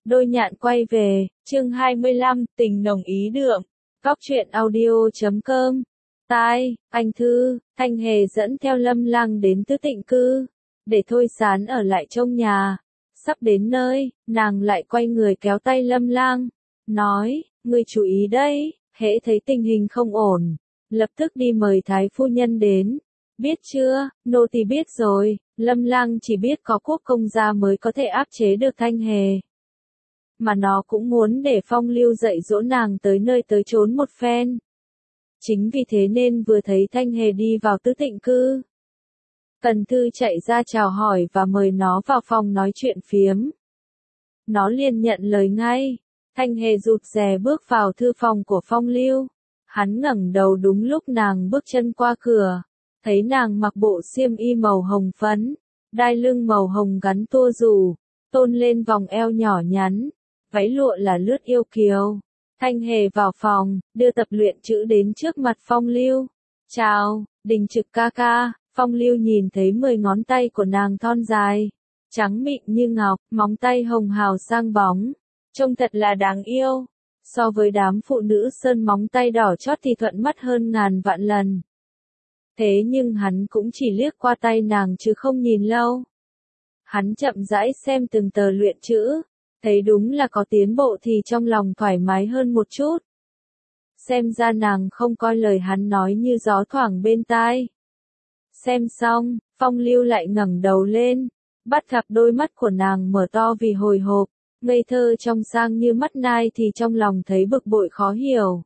Đôi nhạn quay về, chương 25, tình nồng ý đượm. Góc truyện audio.com. Tai, anh Thư, Thanh Hề dẫn theo Lâm Lang đến Tứ Tịnh Cư, để Thôi Sán ở lại trong nhà. Sắp đến nơi, nàng lại quay người kéo tay Lâm Lang, nói, ngươi chú ý đấy, hễ thấy tình hình không ổn, lập tức đi mời Thái phu nhân đến. Biết chưa, nô tỳ biết rồi. Lâm Lang chỉ biết có quốc công gia mới có thể áp chế được Thanh Hề. Mà nó cũng muốn để Phong Lưu dạy dỗ nàng tới nơi tới chốn một phen. Chính vì thế nên vừa thấy Thanh Hề đi vào Tứ Tịnh Cư, Cần Thư chạy ra chào hỏi và mời nó vào phòng nói chuyện phiếm. Nó liền nhận lời ngay. Thanh Hề rụt rè bước vào thư phòng của Phong Lưu. Hắn ngẩng đầu đúng lúc nàng bước chân qua cửa, thấy nàng mặc bộ xiêm y màu hồng phấn, đai lưng màu hồng gắn tua rủ, tôn lên vòng eo nhỏ nhắn, váy lụa là lướt yêu kiều. Thanh Hề vào phòng, đưa tập luyện chữ đến trước mặt Phong Lưu. Chào, Đình Trực ca ca. Phong Lưu nhìn thấy 10 ngón tay của nàng thon dài, trắng mịn như ngọc, móng tay hồng hào sang bóng, trông thật là đáng yêu. So với đám phụ nữ sơn móng tay đỏ chót thì thuận mắt hơn ngàn vạn lần. Thế nhưng hắn cũng chỉ liếc qua tay nàng chứ không nhìn lâu. Hắn chậm rãi xem từng tờ luyện chữ, thấy đúng là có tiến bộ thì trong lòng thoải mái hơn một chút. Xem ra nàng không coi lời hắn nói như gió thoảng bên tai. Xem xong, Phong Lưu lại ngẩng đầu lên, bắt gặp đôi mắt của nàng mở to vì hồi hộp, ngây thơ trong sang như mắt nai thì trong lòng thấy bực bội khó hiểu.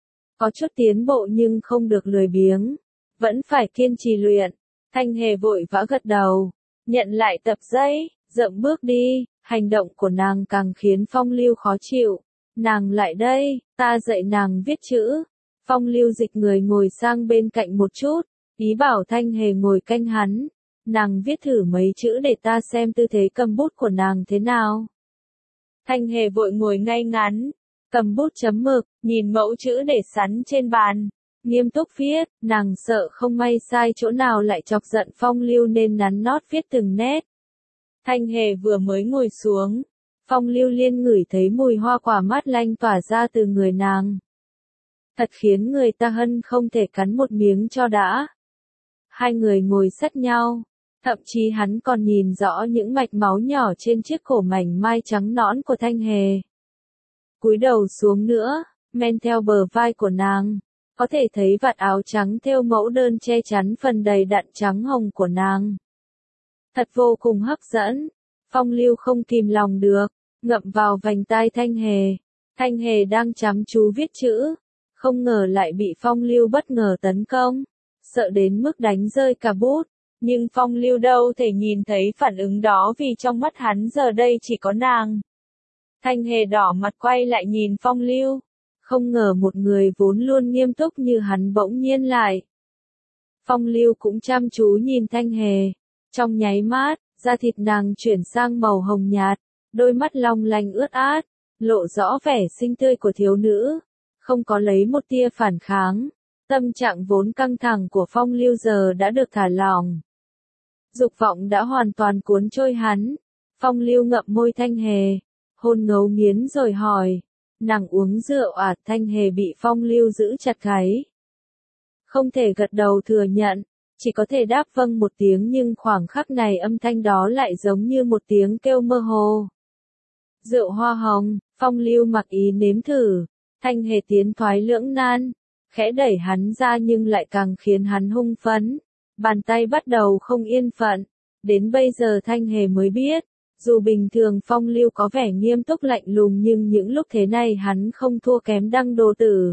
Có chút tiến bộ nhưng không được lười biếng, vẫn phải kiên trì luyện. Thanh Hề vội vã gật đầu, nhận lại tập giấy, dậm bước đi. Hành động của nàng càng khiến Phong Lưu khó chịu. Nàng lại đây, ta dạy nàng viết chữ. Phong Lưu dịch người ngồi sang bên cạnh một chút, ý bảo Thanh Hề ngồi canh hắn. Nàng viết thử mấy chữ để ta xem tư thế cầm bút của nàng thế nào. Thanh Hề vội ngồi ngay ngắn, cầm bút chấm mực, nhìn mẫu chữ để sắn trên bàn, nghiêm túc viết. Nàng sợ không may sai chỗ nào lại chọc giận Phong Lưu nên nắn nót viết từng nét. Thanh Hề vừa mới ngồi xuống, Phong Lưu liền ngửi thấy mùi hoa quả mát lanh tỏa ra từ người nàng. Thật khiến người ta hân không thể cắn một miếng cho đã. Hai người ngồi sát nhau, thậm chí hắn còn nhìn rõ những mạch máu nhỏ trên chiếc cổ mảnh mai trắng nõn của Thanh Hề. Cúi đầu xuống nữa, men theo bờ vai của nàng, có thể thấy vạt áo trắng thêu mẫu đơn che chắn phần đầy đặn trắng hồng của nàng. Thật vô cùng hấp dẫn. Phong Lưu không kìm lòng được, ngậm vào vành tai Thanh Hề. Thanh Hề đang chăm chú viết chữ, không ngờ lại bị Phong Lưu bất ngờ tấn công, sợ đến mức đánh rơi cả bút. Nhưng Phong Lưu đâu thể nhìn thấy phản ứng đó vì trong mắt hắn giờ đây chỉ có nàng. Thanh Hề đỏ mặt quay lại nhìn Phong Lưu, không ngờ một người vốn luôn nghiêm túc như hắn bỗng nhiên lại. Phong Lưu cũng chăm chú nhìn Thanh Hề. Trong nháy mắt, da thịt nàng chuyển sang màu hồng nhạt, đôi mắt long lanh ướt át, lộ rõ vẻ xinh tươi của thiếu nữ, không có lấy một tia phản kháng. Tâm trạng vốn căng thẳng của Phong Lưu giờ đã được thả lỏng. Dục vọng đã hoàn toàn cuốn trôi hắn. Phong Lưu ngậm môi Thanh Hề, hôn ngấu nghiến rồi hỏi, nàng uống rượu à? Thanh Hề bị Phong Lưu giữ chặt gáy, không thể gật đầu thừa nhận, chỉ có thể đáp vâng một tiếng, nhưng khoảng khắc này âm thanh đó lại giống như một tiếng kêu mơ hồ. Rượu hoa hồng. Phong Lưu mặc ý nếm thử. Thanh Hề tiến thoái lưỡng nan, khẽ đẩy hắn ra nhưng lại càng khiến hắn hung phấn. Bàn tay bắt đầu không yên phận. Đến bây giờ Thanh Hề mới biết, dù bình thường Phong Lưu có vẻ nghiêm túc lạnh lùng nhưng những lúc thế này hắn không thua kém Đăng Đồ Tử.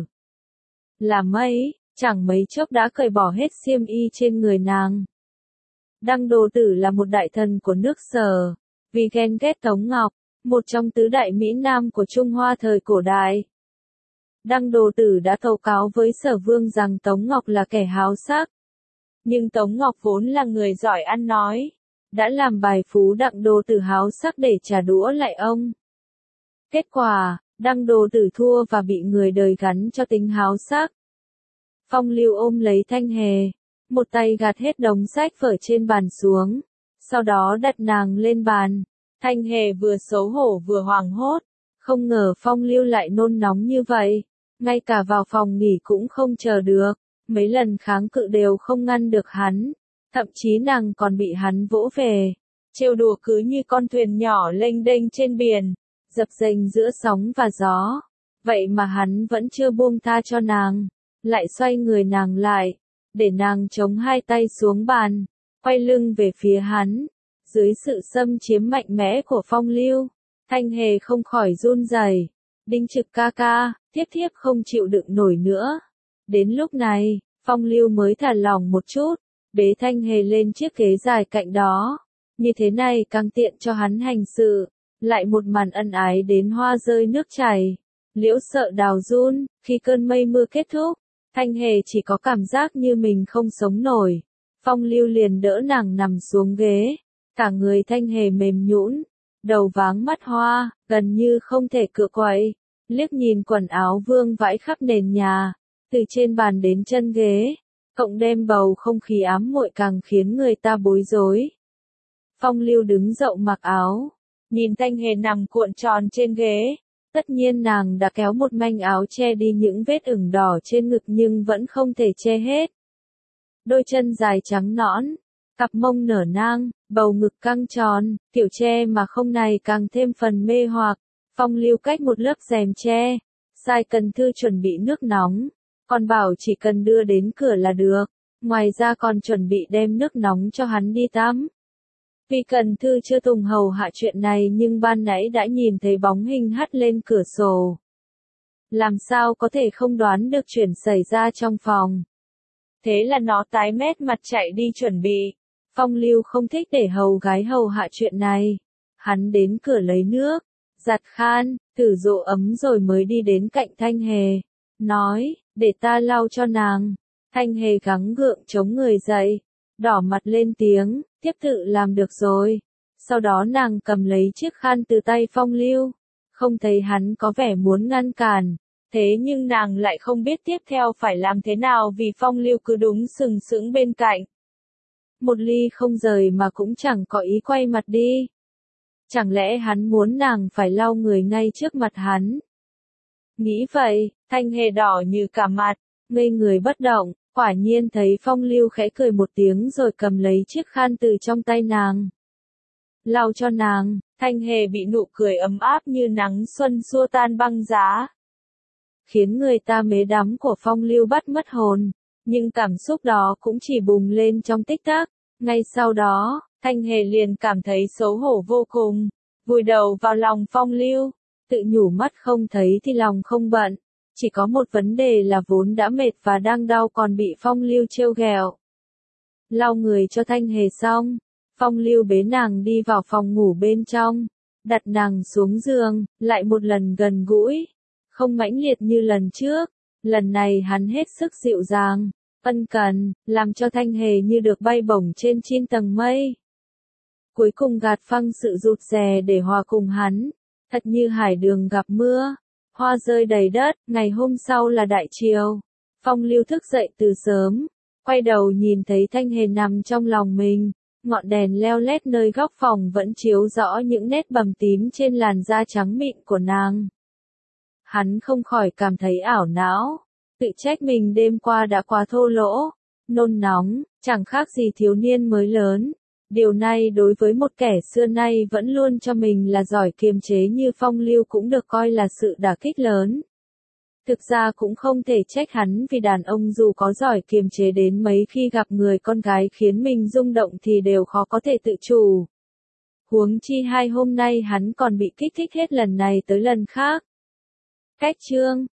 Là mấy, chẳng mấy chốc đã cởi bỏ hết xiêm y trên người nàng. Đăng Đồ Tử là một đại thần của nước Sở, vì ghen ghét Tống Ngọc, một trong tứ đại Mỹ Nam của Trung Hoa thời cổ đại. Đăng Đồ Tử đã tâu cáo với Sở Vương rằng Tống Ngọc là kẻ háo sắc. Nhưng Tống Ngọc vốn là người giỏi ăn nói, đã làm bài phú Đăng Đồ Tử háo sắc để trả đũa lại ông. Kết quả, Đăng Đồ Tử thua và bị người đời gắn cho tính háo sắc. Phong Lưu ôm lấy Thanh Hề, một tay gạt hết đống sách vở trên bàn xuống, sau đó đặt nàng lên bàn, Thanh Hề vừa xấu hổ vừa hoảng hốt, không ngờ Phong Lưu lại nôn nóng như vậy, ngay cả vào phòng nghỉ cũng không chờ được, mấy lần kháng cự đều không ngăn được hắn, thậm chí nàng còn bị hắn vỗ về, trêu đùa cứ như con thuyền nhỏ lênh đênh trên biển, dập dềnh giữa sóng và gió, vậy mà hắn vẫn chưa buông tha cho nàng, lại xoay người nàng lại, để nàng chống hai tay xuống bàn, quay lưng về phía hắn. Dưới sự xâm chiếm mạnh mẽ của Phong Lưu, Thanh Hề không khỏi run rẩy. Đinh Trực ca ca, thiếp không chịu đựng nổi nữa. Đến lúc này, Phong Lưu mới thả lỏng một chút, bế Thanh Hề lên chiếc ghế dài cạnh đó. Như thế này càng tiện cho hắn hành sự. Lại một màn ân ái đến hoa rơi nước chảy. Liễu sợ đào run, khi cơn mây mưa kết thúc, Thanh Hề chỉ có cảm giác như mình không sống nổi. Phong Lưu liền đỡ nàng nằm xuống ghế. Cả người Thanh Hề mềm nhũn, đầu váng mắt hoa, gần như không thể cựa quậy, liếc nhìn quần áo vương vãi khắp nền nhà, từ trên bàn đến chân ghế, cộng đem bầu không khí ám muội càng khiến người ta bối rối. Phong Lưu đứng dậu mặc áo, nhìn Thanh Hề nằm cuộn tròn trên ghế, tất nhiên nàng đã kéo một manh áo che đi những vết ửng đỏ trên ngực nhưng vẫn không thể che hết. Đôi chân dài trắng nõn, cặp mông nở nang, bầu ngực căng tròn, kiểu che mà không này càng thêm phần mê hoặc. Phong Lưu cách một lớp rèm che, sai Cần Thư chuẩn bị nước nóng, còn bảo chỉ cần đưa đến cửa là được, ngoài ra còn chuẩn bị đem nước nóng cho hắn đi tắm. Vì Cần Thư chưa từng hầu hạ chuyện này nhưng ban nãy đã nhìn thấy bóng hình hắt lên cửa sổ. Làm sao có thể không đoán được chuyện xảy ra trong phòng. Thế là nó tái mét mặt chạy đi chuẩn bị. Phong Lưu không thích để hầu gái hầu hạ chuyện này. Hắn đến cửa lấy nước, giặt khan, thử dụ ấm rồi mới đi đến cạnh Thanh Hề. Nói, để ta lau cho nàng. Thanh Hề gắng gượng chống người dậy, đỏ mặt lên tiếng, tiếp tự làm được rồi. Sau đó nàng cầm lấy chiếc khăn từ tay Phong Lưu. Không thấy hắn có vẻ muốn ngăn cản. Thế nhưng nàng lại không biết tiếp theo phải làm thế nào vì Phong Lưu cứ đúng sừng sững bên cạnh. Một ly không rời mà cũng chẳng có ý quay mặt đi. Chẳng lẽ hắn muốn nàng phải lau người ngay trước mặt hắn? Nghĩ vậy, Thanh Hề đỏ như cả mặt, ngây người bất động, quả nhiên thấy Phong Lưu khẽ cười một tiếng rồi cầm lấy chiếc khăn từ trong tay nàng. Lau cho nàng, Thanh Hề bị nụ cười ấm áp như nắng xuân xua tan băng giá. Khiến người ta mê đắm của Phong Lưu bắt mất hồn, nhưng cảm xúc đó cũng chỉ bùng lên trong tích tắc. Ngay sau đó, Thanh Hề liền cảm thấy xấu hổ vô cùng, vùi đầu vào lòng Phong Lưu, tự nhủ mắt không thấy thì lòng không bận. Chỉ có một vấn đề là vốn đã mệt và đang đau còn bị Phong Lưu trêu ghẹo. Lau người cho Thanh Hề xong, Phong Lưu bế nàng đi vào phòng ngủ bên trong, đặt nàng xuống giường, lại một lần gần gũi. Không mãnh liệt như lần trước, lần này hắn hết sức dịu dàng, ân cần, làm cho Thanh Hề như được bay bổng trên 9 tầng mây. Cuối cùng gạt phăng sự rụt rè để hòa cùng hắn, thật như hải đường gặp mưa, hoa rơi đầy đất. Ngày hôm sau là đại triều, Phong Lưu thức dậy từ sớm, quay đầu nhìn thấy Thanh Hề nằm trong lòng mình, ngọn đèn leo lét nơi góc phòng vẫn chiếu rõ những nét bầm tím trên làn da trắng mịn của nàng. Hắn không khỏi cảm thấy ảo não, tự trách mình đêm qua đã quá thô lỗ, nôn nóng, chẳng khác gì thiếu niên mới lớn. Điều này đối với một kẻ xưa nay vẫn luôn cho mình là giỏi kiềm chế như Phong Lưu cũng được coi là sự đả kích lớn. Thực ra cũng không thể trách hắn vì đàn ông dù có giỏi kiềm chế đến mấy khi gặp người con gái khiến mình rung động thì đều khó có thể tự chủ. Huống chi hai hôm nay hắn còn bị kích thích hết lần này tới lần khác. Cách chương